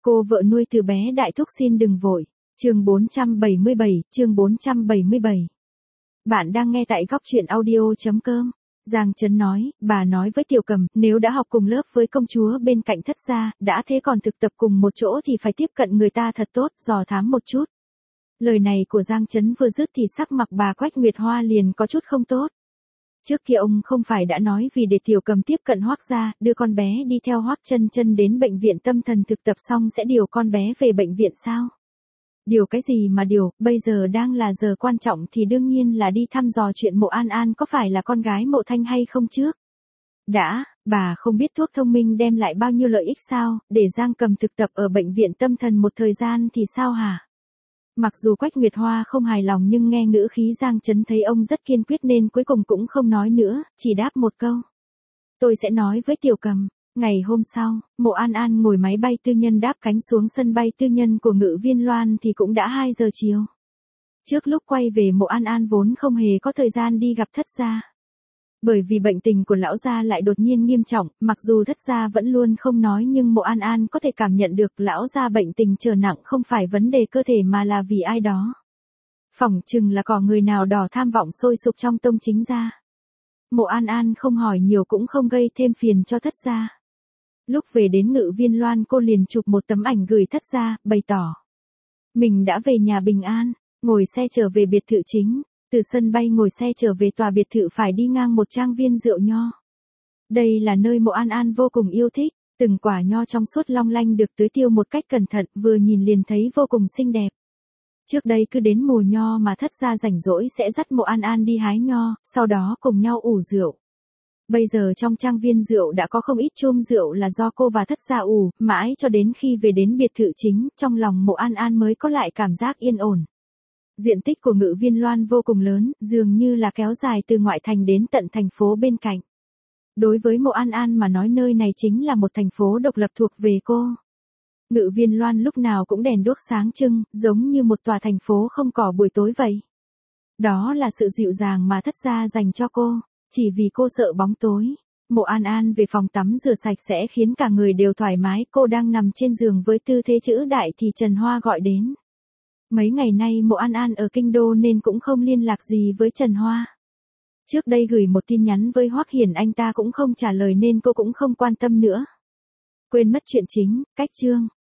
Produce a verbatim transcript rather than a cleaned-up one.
Cô vợ nuôi từ bé Đại Thúc xin đừng vội. Chương bốn trăm bảy mươi bảy, chương bốn trăm bảy mươi bảy. Bạn đang nghe tại góc truyện audio.com. Giang Trấn nói, bà nói với Tiểu Cầm, nếu đã học cùng lớp với công chúa bên cạnh Thất gia, đã thế còn thực tập cùng một chỗ thì phải tiếp cận người ta thật tốt, dò thám một chút. Lời này của Giang Trấn vừa dứt thì sắc mặt bà Quách Nguyệt Hoa liền có chút không tốt. Trước kia ông không phải đã nói vì để Tiểu Cầm tiếp cận Hoắc gia, đưa con bé đi theo Hoắc Chân Chân đến bệnh viện tâm thần thực tập xong sẽ điều con bé về bệnh viện sao? Điều cái gì mà điều, bây giờ đang là giờ quan trọng thì đương nhiên là đi thăm dò chuyện Mộ An An có phải là con gái Mộ Thanh hay không trước. Đã, bà không biết thuốc thông minh đem lại bao nhiêu lợi ích sao, để Giang Cầm thực tập ở bệnh viện tâm thần một thời gian thì sao hả? Mặc dù Quách Nguyệt Hoa không hài lòng nhưng nghe ngữ khí Giang Trấn thấy ông rất kiên quyết nên cuối cùng cũng không nói nữa, chỉ đáp một câu. Tôi sẽ nói với Tiểu Cầm. Ngày hôm sau, Mộ An An ngồi máy bay tư nhân đáp cánh xuống sân bay tư nhân của Ngự Viên Loan thì cũng đã hai giờ chiều. Trước lúc quay về Mộ An An vốn không hề có thời gian đi gặp Thất gia. Bởi vì bệnh tình của lão gia lại đột nhiên nghiêm trọng, mặc dù Thất gia vẫn luôn không nói nhưng Mộ An An có thể cảm nhận được lão gia bệnh tình trở nặng không phải vấn đề cơ thể mà là vì ai đó. Phỏng chừng là có người nào đỏ tham vọng sôi sục trong tông chính gia. Mộ An An không hỏi nhiều cũng không gây thêm phiền cho Thất gia. Lúc về đến Ngự Viên Loan cô liền chụp một tấm ảnh gửi Thất gia, bày tỏ. Mình đã về nhà bình an, ngồi xe trở về biệt thự chính, từ sân bay ngồi xe trở về tòa biệt thự phải đi ngang một trang viên rượu nho. Đây là nơi Mộ An An vô cùng yêu thích, từng quả nho trong suốt long lanh được tưới tiêu một cách cẩn thận vừa nhìn liền thấy vô cùng xinh đẹp. Trước đây cứ đến mùa nho mà Thất gia rảnh rỗi sẽ dắt Mộ An An đi hái nho, sau đó cùng nhau ủ rượu. Bây giờ trong trang viên rượu đã có không ít chôm rượu là do cô và Thất gia ủ, mãi cho đến khi về đến biệt thự chính, trong lòng Mộ An An mới có lại cảm giác yên ổn. Diện tích của Ngự Viên Loan vô cùng lớn, dường như là kéo dài từ ngoại thành đến tận thành phố bên cạnh. Đối với Mộ An An mà nói nơi này chính là một thành phố độc lập thuộc về cô. Ngự Viên Loan lúc nào cũng đèn đuốc sáng trưng, giống như một tòa thành phố không cỏ buổi tối vậy. Đó là sự dịu dàng mà Thất gia dành cho cô. Chỉ vì cô sợ bóng tối, Mộ An An về phòng tắm rửa sạch sẽ khiến cả người đều thoải mái. Cô đang nằm trên giường với tư thế chữ đại thì Trần Hoa gọi đến. Mấy ngày nay Mộ An An ở kinh đô nên cũng không liên lạc gì với Trần Hoa. Trước đây gửi một tin nhắn với Hoắc Hiển anh ta cũng không trả lời nên cô cũng không quan tâm nữa. Quên mất chuyện chính, cách chương.